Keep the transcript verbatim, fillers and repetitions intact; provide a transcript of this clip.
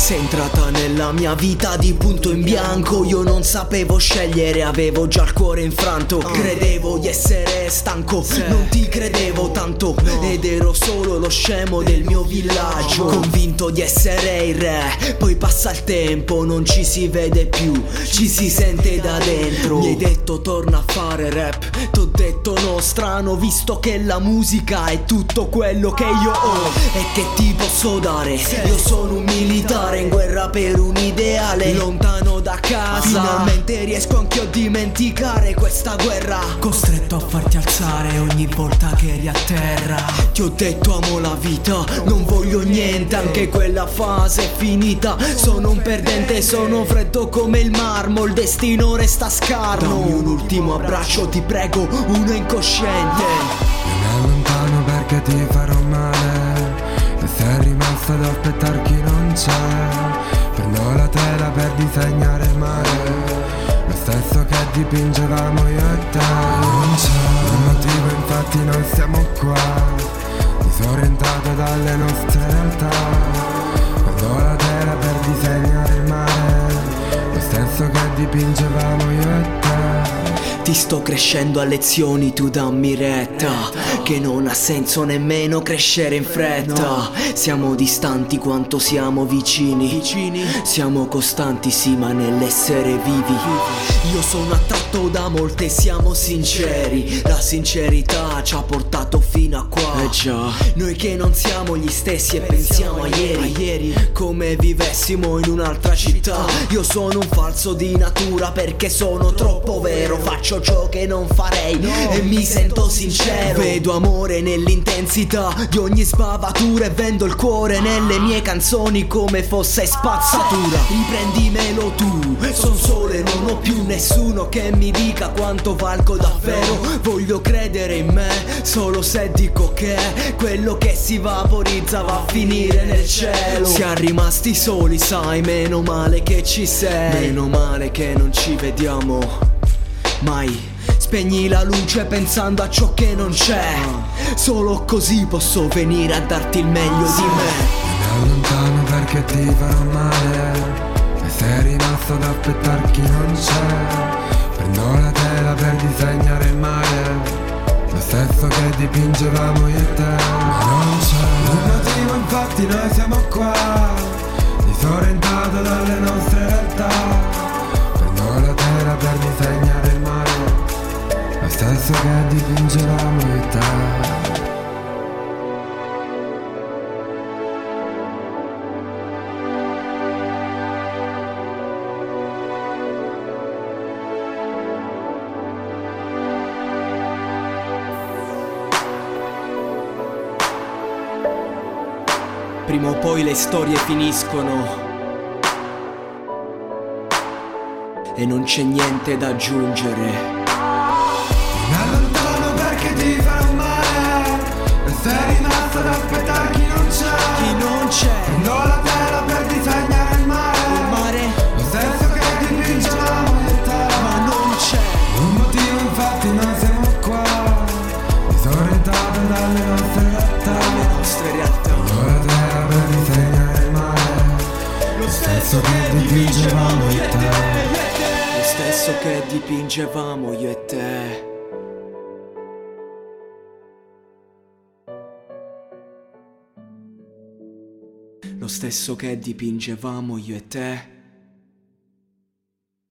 Sei entrata nella mia vita di punto in bianco. Io non sapevo scegliere, avevo già il cuore infranto. Credevo di essere stanco, non ti credevo tanto, ed ero solo lo scemo del mio villaggio. Convinto di essere il re, poi passa il tempo, non ci si vede più, ci si sente da dentro. Mi hai detto torna a fare rap, t'ho detto no, strano, visto che la musica è tutto quello che io ho e che ti posso dare. Io sono un militare in guerra per un ideale, lontano da casa. Finalmente riesco anche a dimenticare questa guerra, costretto a farti alzare ogni volta che eri a terra. Ti ho detto amo la vita, non voglio niente, anche quella fase è finita. Sono un perdente, sono freddo come il marmo, il destino resta scarno. Dammi un ultimo abbraccio, ti prego, uno incosciente. Io mi allontano perché ti farò male, e sei rimasta ad aspettare chi non c'è. Prendo la tela per disegnare il mare, lo stesso che dipingevamo io e te. Non c'è un motivo, infatti noi siamo qua, disorientato dalle nostre realtà. Prendo la tela per disegnare il mare, lo stesso che dipingevamo io e te. Ti sto crescendo a lezioni, tu dammi retta, che non ha senso nemmeno crescere in fretta. Siamo distanti quanto siamo vicini, siamo costanti sì ma nell'essere vivi. Io sono attratto da molte, siamo sinceri, la sincerità ci ha portato fino a qua. Eh già, noi che non siamo gli stessi e pensiamo a ieri, a ieri come vivessimo in un'altra città. Io sono un falso di natura perché sono troppo vero, faccio ciò che non farei e mi sento sincero. Vedo amore nell'intensità di ogni sbavatura e vendo il cuore nelle mie canzoni come fosse spazzatura. Riprendimelo tu, son sole, non ho più nessuno che mi dica quanto valgo davvero. Voglio credere in me solo se dico che quello che si vaporizza va a finire nel cielo. Siamo rimasti soli, sai, meno male che ci sei, meno male che non ci vediamo mai. Spegni la luce pensando a ciò che non c'è, solo così posso venire a darti il meglio di me. Mi allontano perché ti farò male, e sei rimasto ad aspettare chi non c'è. Prendo la tela per disegnare il mare, lo stesso che dipingevamo io e te. Ma non c'è un motivo, infatti noi siamo qua, disorientato dalle nostre realtà. Prendo la tela per disegnare il mare, lo stesso che dipingevamo io e te. Prima o poi le storie finiscono e non c'è niente da aggiungere. Mi allontano perché ti farò male, e sei rimasto ad aspettare chi non c'è. Chi non c'è? Prendo la tela per disegnare il mare, Il mare? lo stesso che dipingevamo io e te. Ma non c'è un motivo, infatti noi siamo qua, disorientati dalle nostre realtà. le nostre realtà. Prendo la tela per disegnare il mare, lo stesso che dipingevamo io e te. Lo stesso che dipingevamo io e te. Lo stesso che dipingevamo io e te.